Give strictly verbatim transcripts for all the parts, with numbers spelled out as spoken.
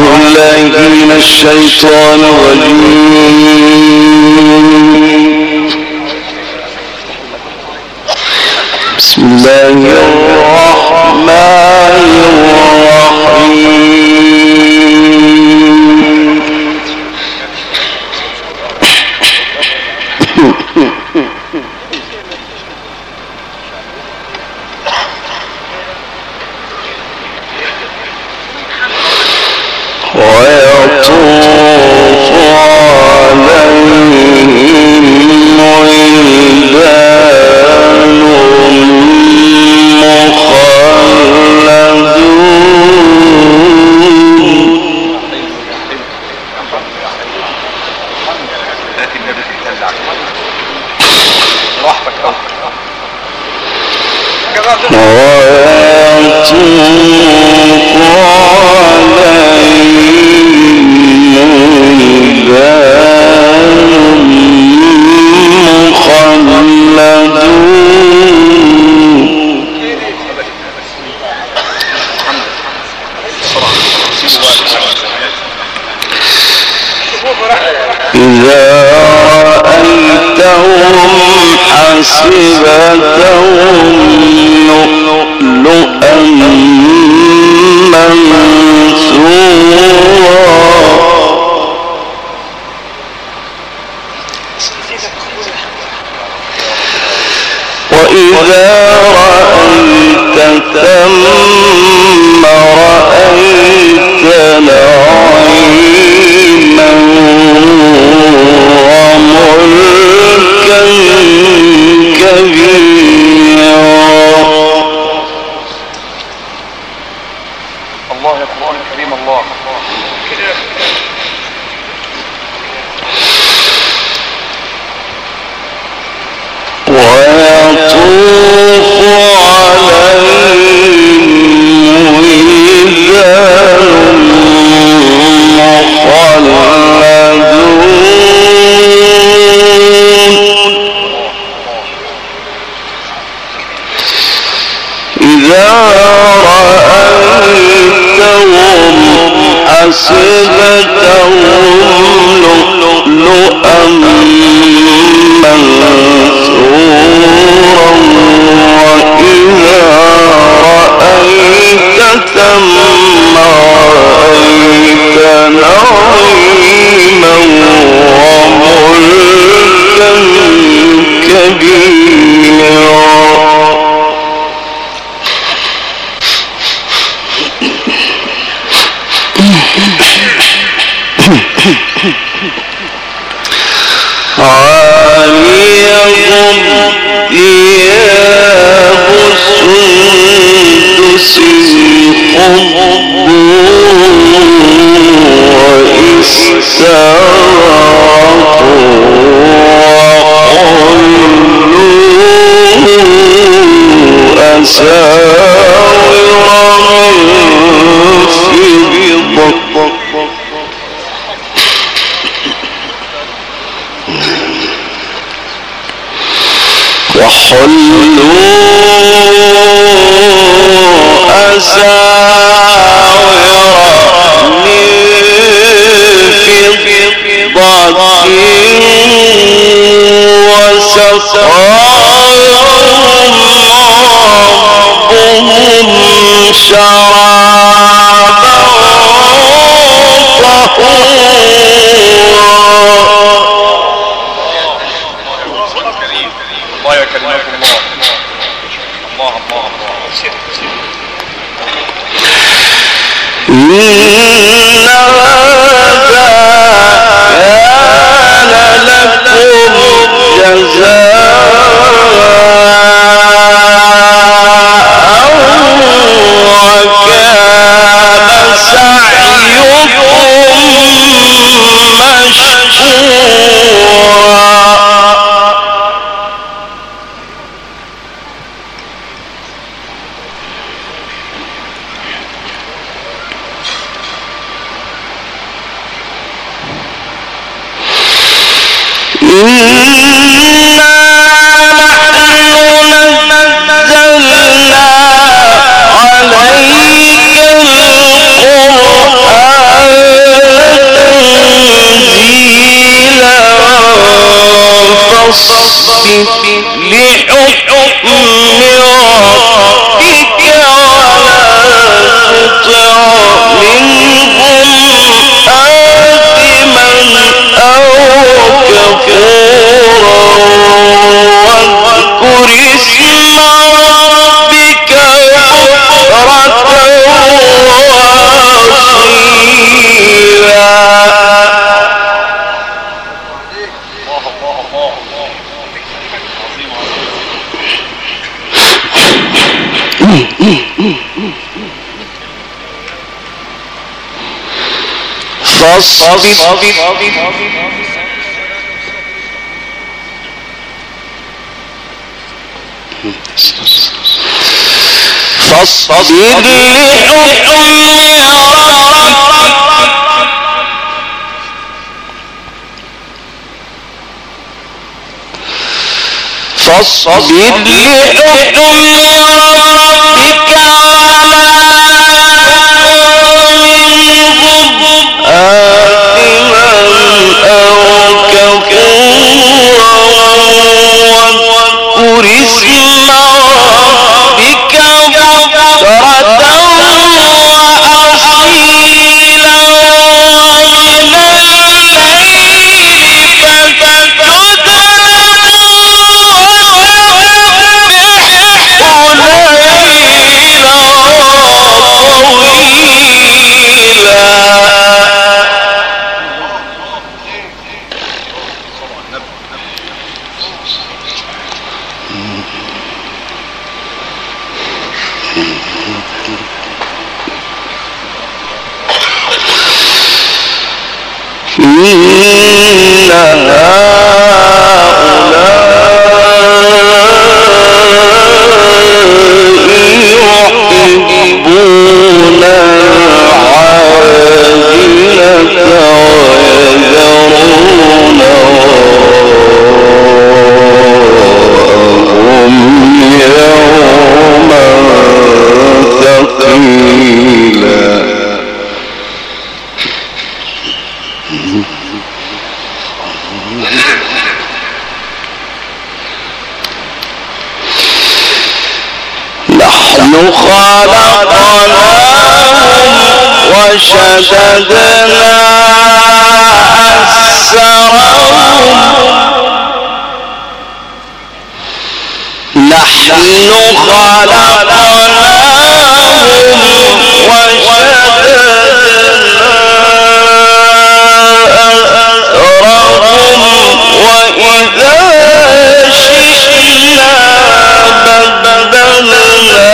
بالله من الشيطان الرجيم. بسم الله الرحمن الرحيم. ويطوف عليهم ولدان إذا رأيتهم حسبتهم لؤلؤا منثورا وإذا رأيت ثم رأيت نعيما وملكا كبيرا. الله يا قرآن الكريم. الله ويطوف عليهم ولدان مخلدون إذا رأيتهم حسبتهم لؤلؤا منثورا وإذا رأيت ثم رأيت نعيما وملكا كبيرا. عاليهم ثياب سندس خضر واستبرق وحلوا أساور من فضة وحلوا أساور من فضة وسقاهم ربهم شرابا الله يا كريم. الله الله إن هذا كان لكم جزاء وكان سعيكم مشكورا. إنا نحن نزلنا عليك القرآن فاصبر فاصبر لحكم ربك فاصبر لحكم ربك ولا أو كفورا واذكر اسم ربك بكرة وأصيلا ومن الليل فسجد إن هؤلاء يحبون العاجلة ويذرون وراءهم يوما ثقيلا نحن خلقناهم وشددنا أسرهم نحن خلقناهم وشددنا أسرهم وإذا شئنا بدلنا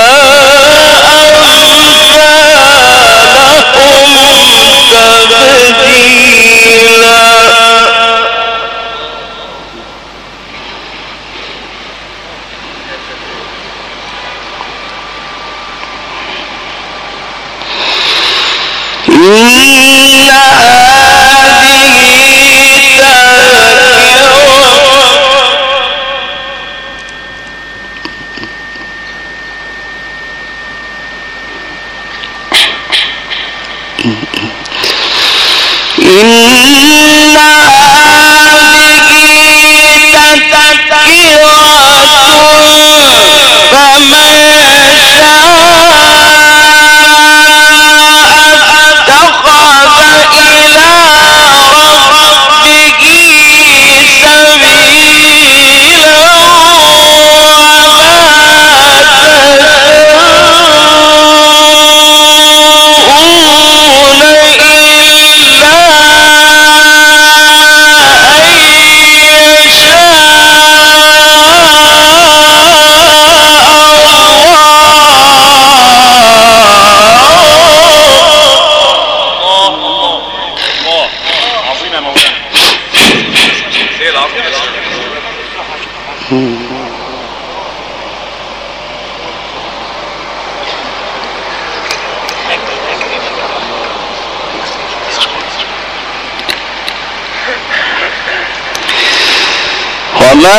وما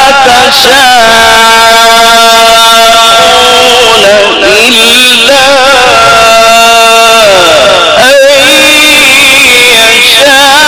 تشاءون إلا أن يشاء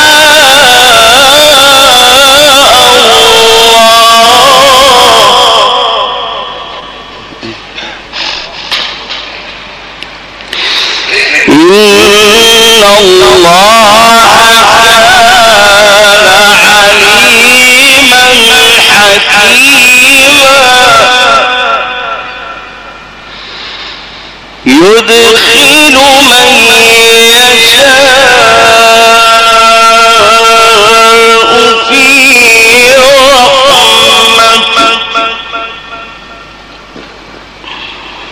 يدخل من يشاء في رحمته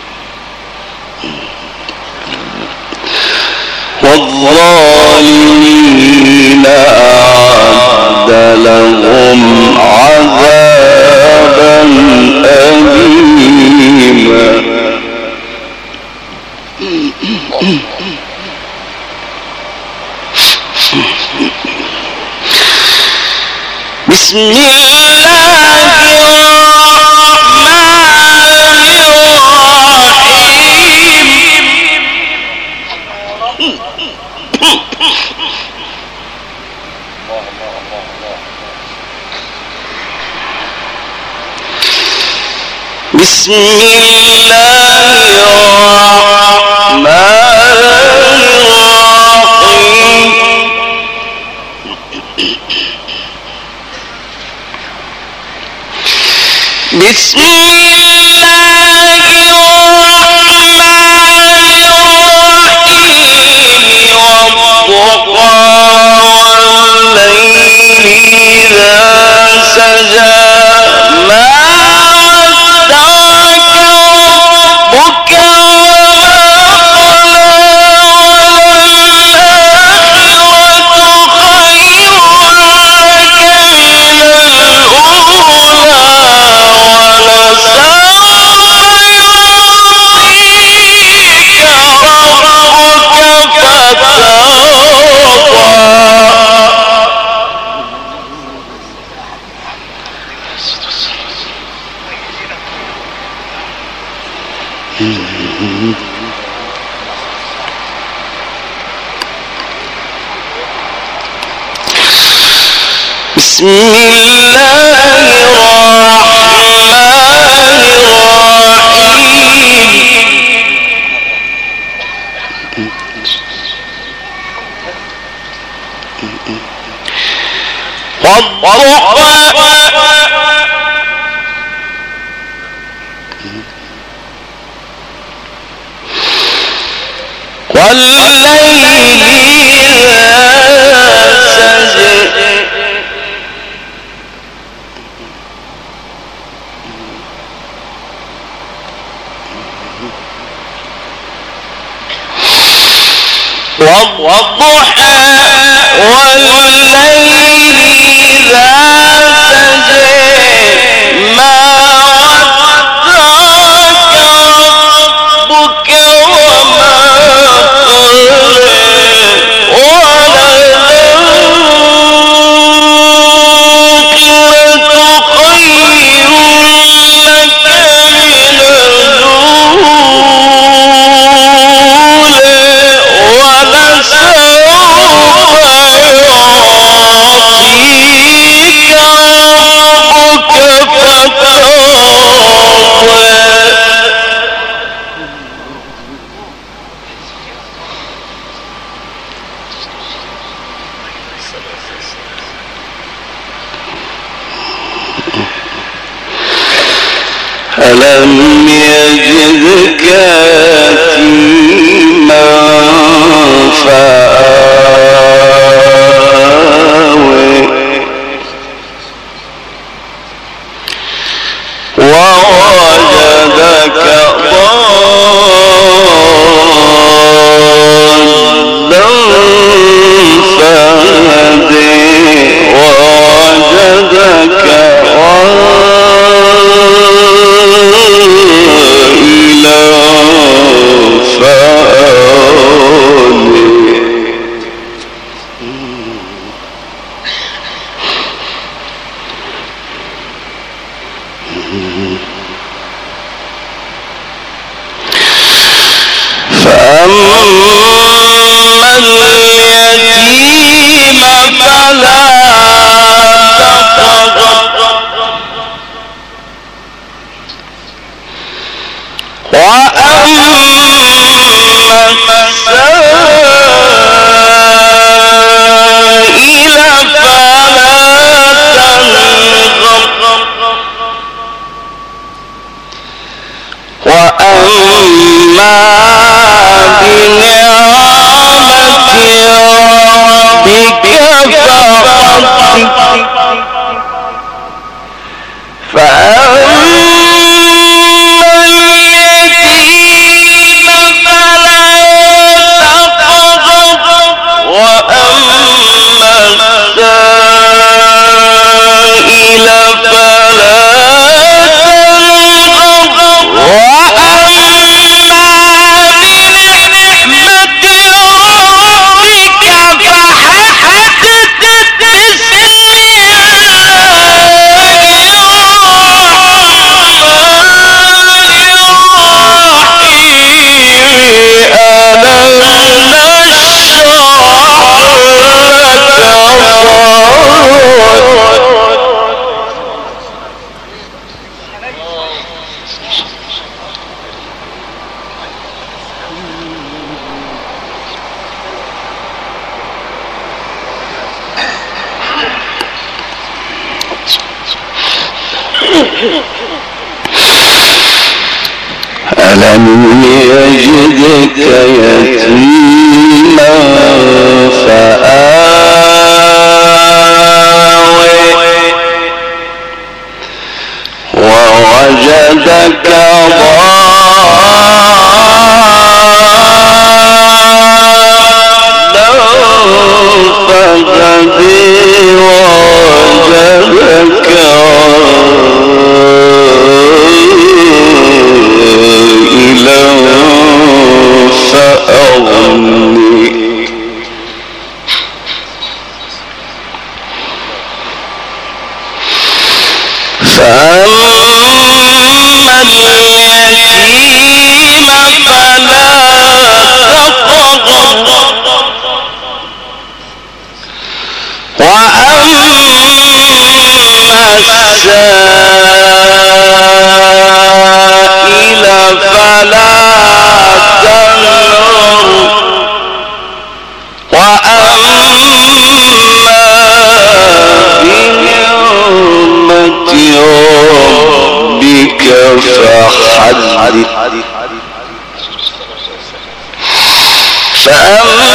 والظالمين أعد لهم عذابا أليما. بسم الله الرحمن الرحيم. بسم الله الرحمن الرحيم. بسم الله الرحمن الرحيم. والضحى والليل إذا سجى ما ودعك ربك بسم الله الرحمن الرحيم. والضحى والليل إذا سجى والضحى والليل إذا سجى ما ودعك ربك وما قلى وللآخرة خير لك من الأولى ولسوف يعطيك ربك فترضى. ألم يجدك يتيما فآوى ووجدك ضالا فهدى ووجدك عائلا فأغنى ألم يجدك يتيما فآوي ووجدك ضالا فهدي ووجدك السائل فلا تنهر وأما بنعمة ربك فحدث فأما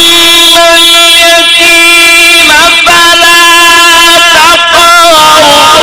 اليتيم فلا تقهر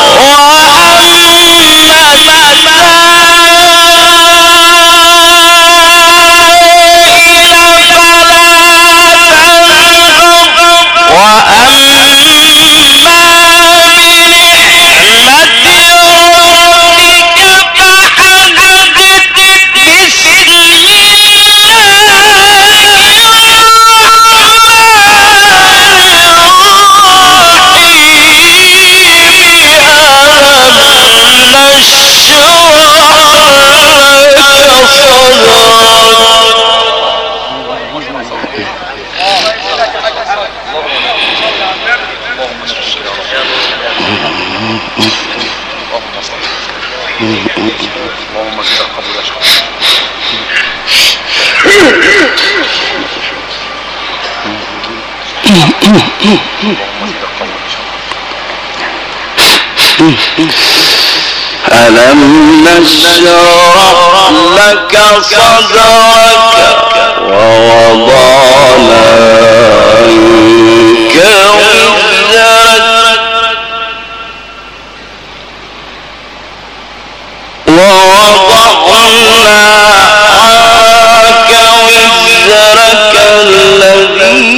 اللهم زد القبول اشهر ألم نشرح لك صدرك ووضعنا عنك وزرك ووضعنا عنك وزرك الذي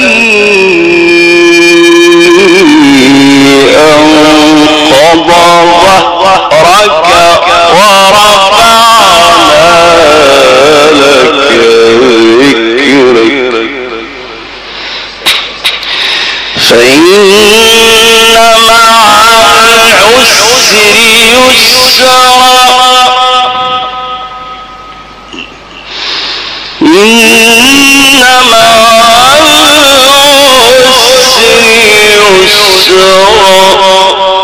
أنقض ظهرك ورفعنا لك ذكرك فإن مع العسر يسرا إن مع العسر يسرا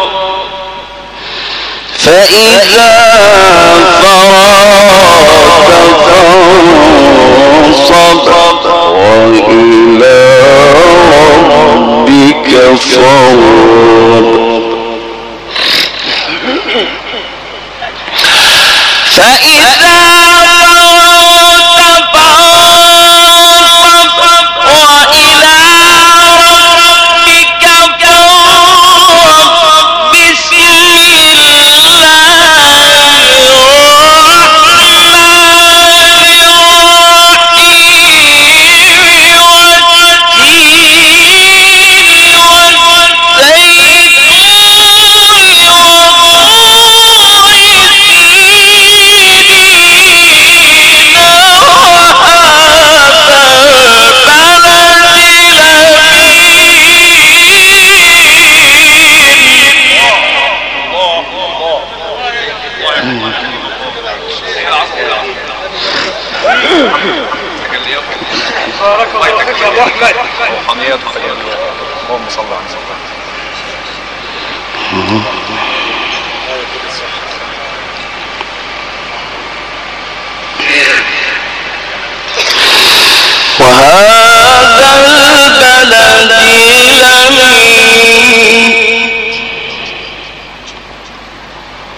فإذا فرغت فانصب وإلى ربك فارغب فإذا فرغت فانصب وإلى ربك فارغب بسم روحانيات وخياليات. اللهم صل على سيدنا وهذا البلد الأمين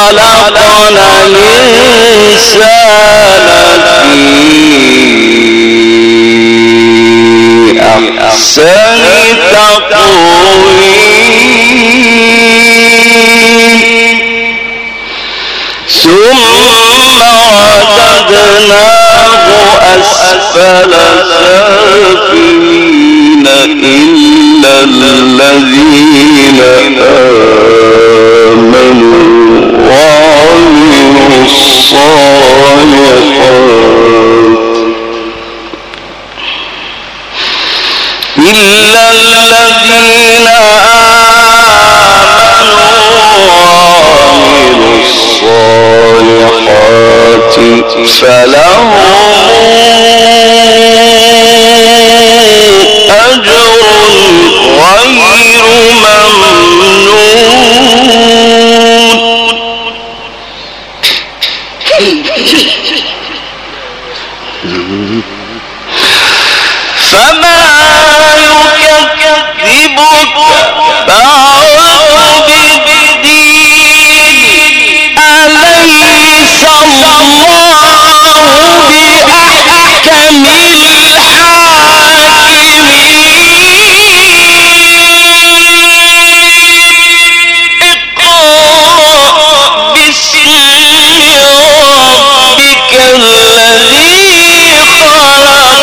خلقنا الإنسان في أحسن تقويم ثم رددناه أسفل سافلين إلا الذين آمنوا وعملوا الصالحات إلا الذين آمنوا وعملوا الصالحات فلهم أجر غير ممنون فما يكذبك بعد بالدين أليس الله بأحكم الحاكمين اقرأ باسم ربك الذي خلق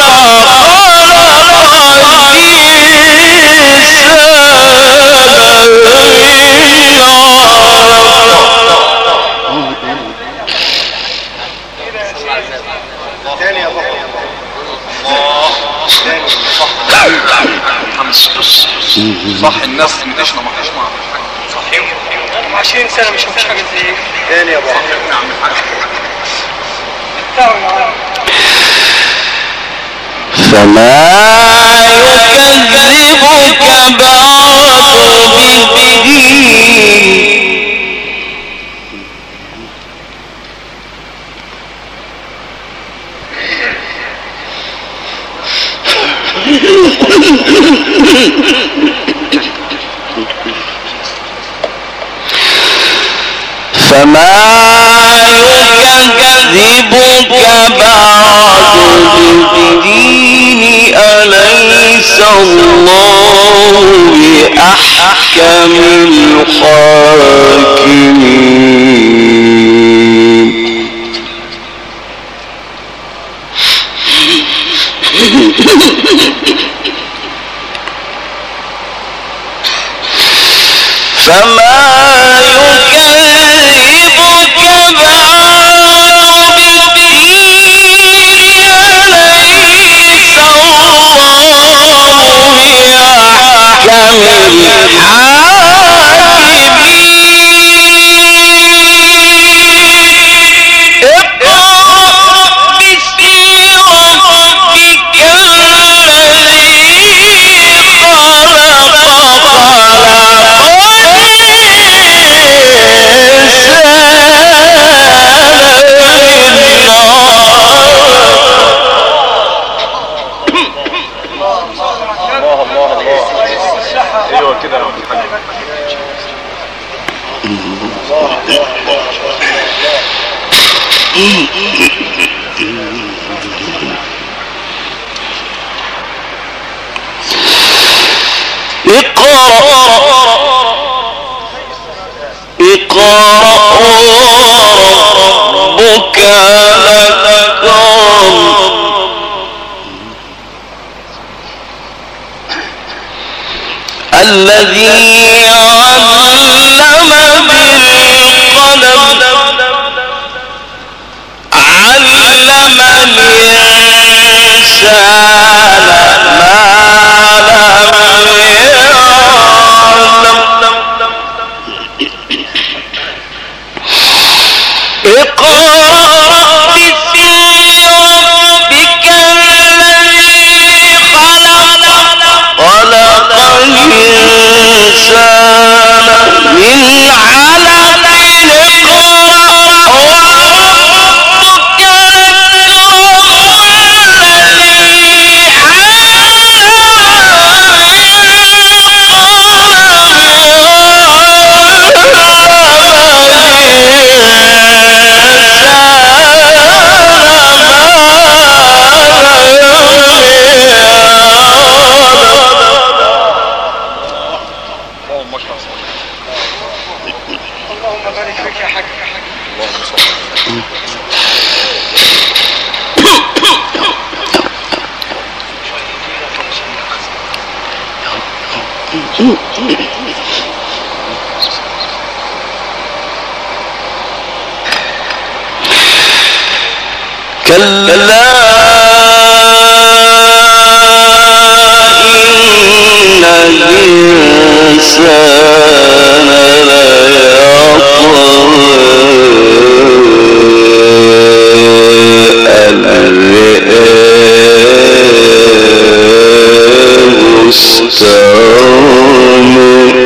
صح الناس مدشنا ما فيش معاها صحيح عشرين سنة مش مفيش حاجة زي ايه تاني يا ابو نعم الحاج فما يكذبك بعد بالدين فما يكذبك بعد بالدين أليس الله بأحكم الحاكمين فما يكذبك بعد بالدين أليس الله بأحكم الحاكمين اقرأ باسم ربك الذي خلق اقرأ ربك الأكرم الذي علم بالقلم علم الإنسان ما لم يعلم اقرأ باسم ربك الذي خلق خلق الإنسان كلا إن الإنسان ليطغى أن رآه استغنى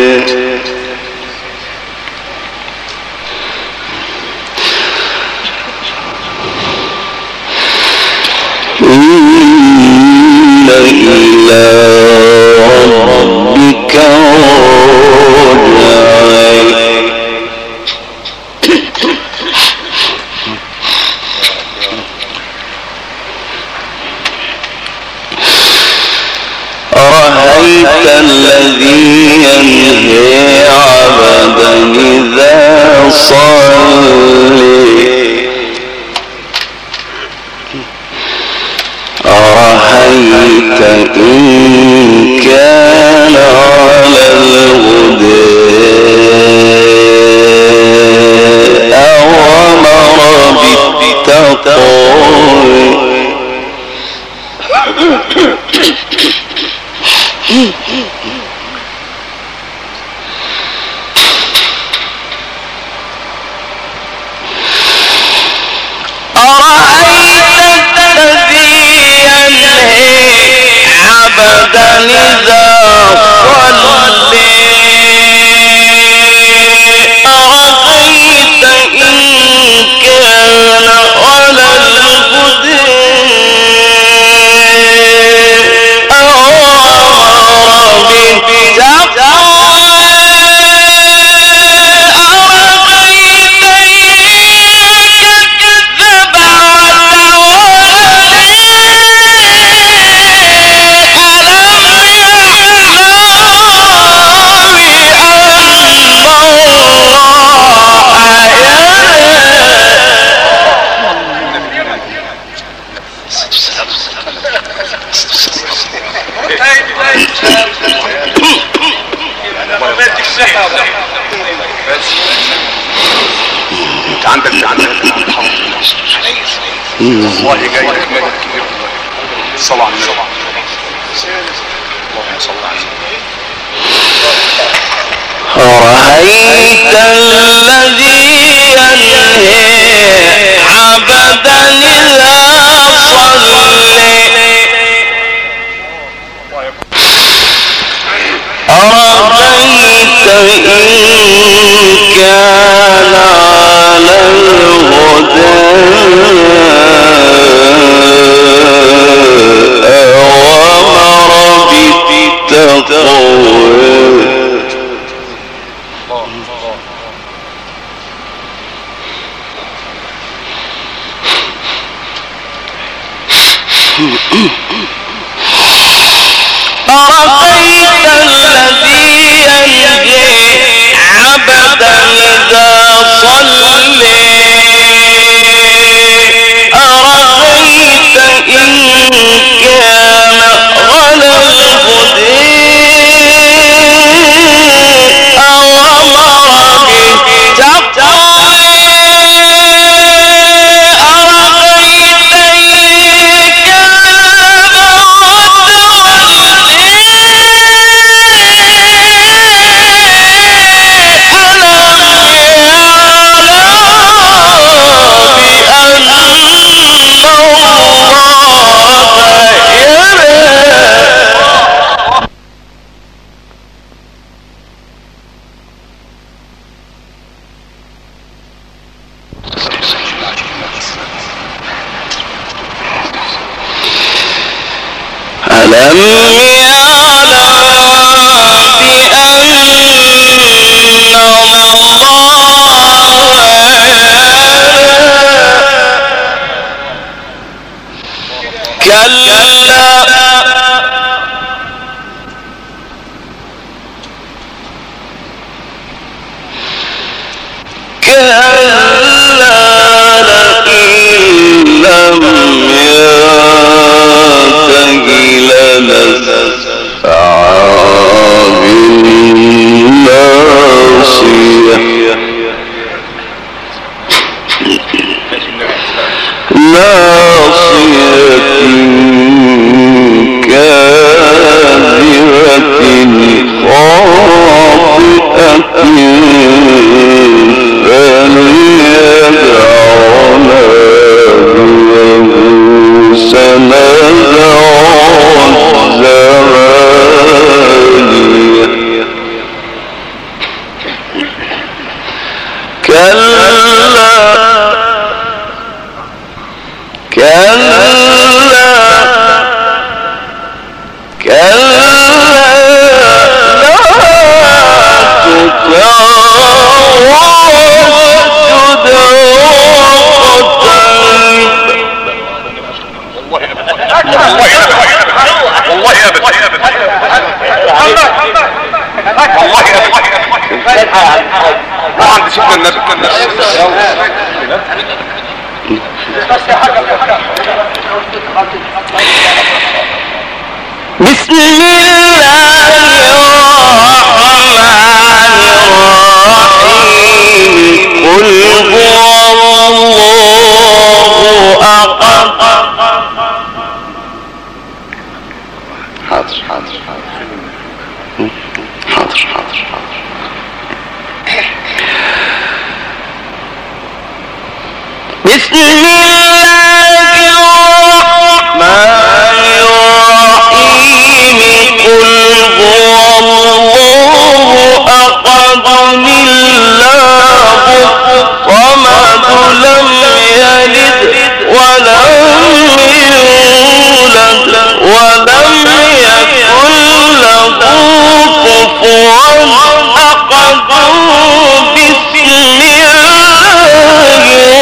إن إلى ربك رجعك أرأيت الذي ينهي عبدا إذا صلى أرأيت إن كان على الهدى أو أمر بالتقوى أرأيت الذي ينهي عبدا إذا صلى أرأيت إن كان على الهدى أو أمر بالتقوى أرأيت إن كذب وتولى انت عندك عندك والله جاي لك مدد كبير. الصلاة على النبي. اللهم صل على النبي. أرأيت الذي ينهي عبدا إذا صلى أرأيت إن كان على الهدى أو أمر بالتقوى أرأيت الذي ينهي عبدا إذا صلى أرأيت إن كان على الهدى أو أمر بالتقوى أرأيت ألم يعلم بأن الله كلا كلا لئن لم ينته لنسفعا بالناصية بسم الله الرحمن الرحيم قل هو الله أحد. حاضر حاضر حاضر حاضر حاضر بسم الله الرحمن الرحيم قل هو الله أحد الله الصمد لم يلد ولم يولد ولم يكن له كفوا أحد. بسم الله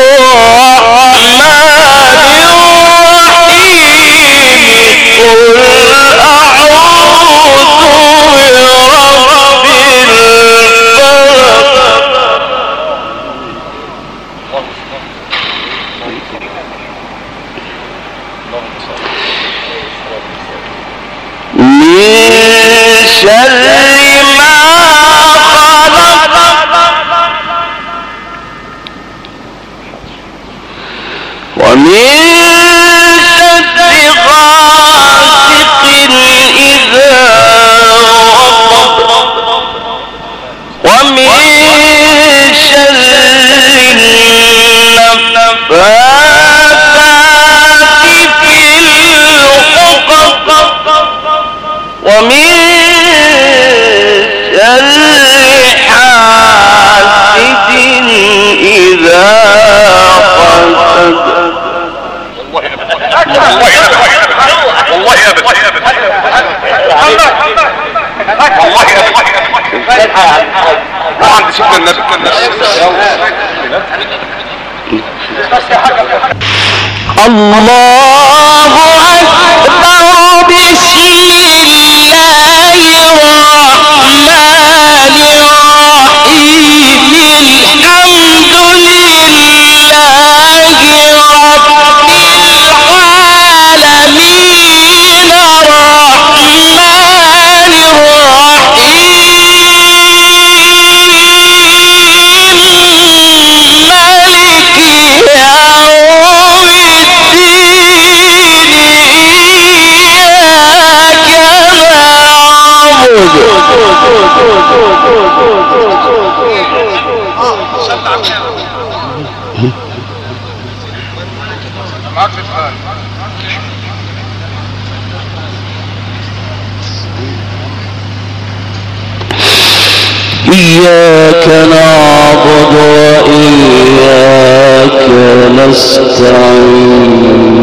الله أكبر. بسم الله الرحمن الرحيم الحمد لله رب العالمين الرحمن الرحيم مالك يوم إياك نعبد وإياك نستعين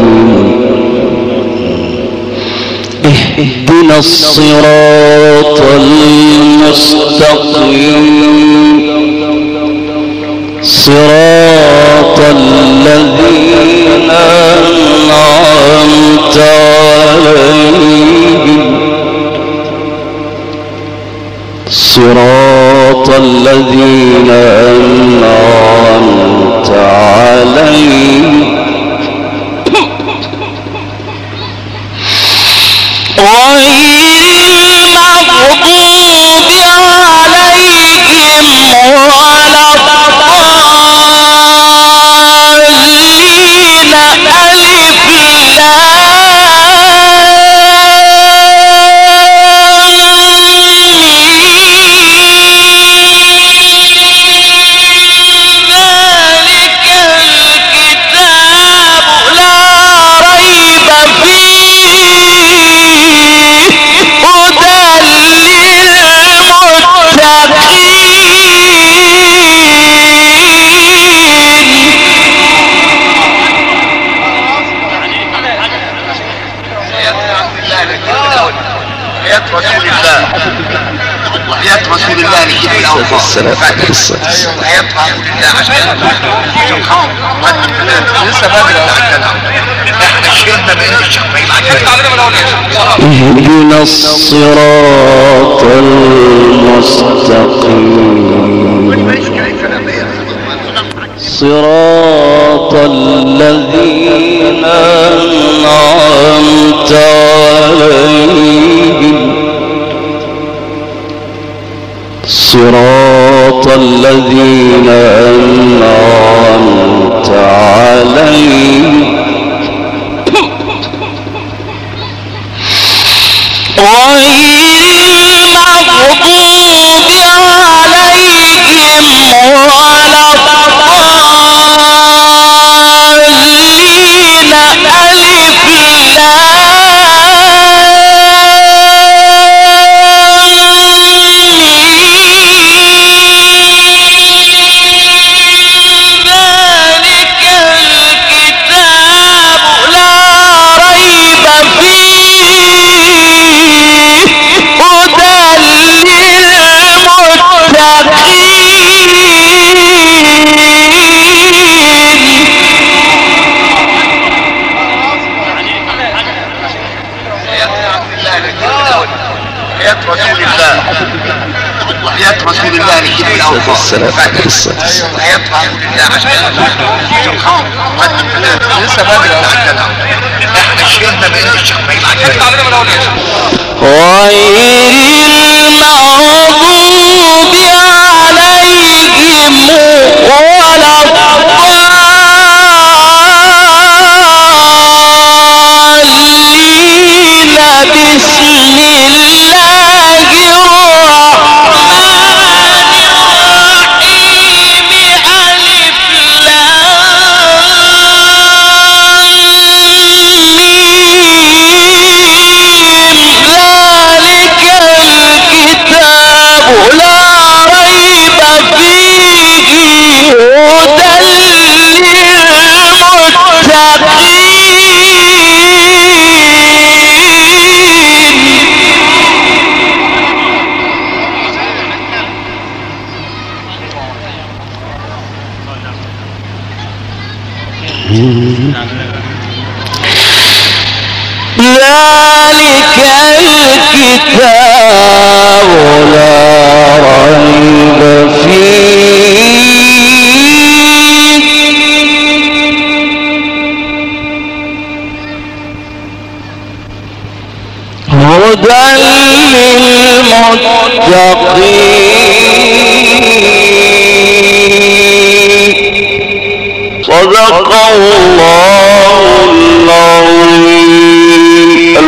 اهدنا الصراط المستقيم صراط الذين أنعمت عليهم صراط الذين أنعمت عليهم غير المغضوب عليهم ولا الضالين. رسول الله وحياة رسول الله لكيف الأوفى السلام عليكم السلام وحياة رسول الله عشان لسه بدري احنا شلنا بين الشقين اهدنا الصراط المستقيم صراط الذين أنعمت عليهم صراط الذين أنعمت عليهم غير المغضوب عليهم ولا الضالين ألف رسول الله لكيف الأوفى السلام عليكم السلام وحياة رسول الله عشان لسه بدري احنا شلنا بين الشقين غير المغضوب عليهم ولا الضالين بسم الله ذلك الكتاب لا ريب فيه هدى للمتقين صدق الله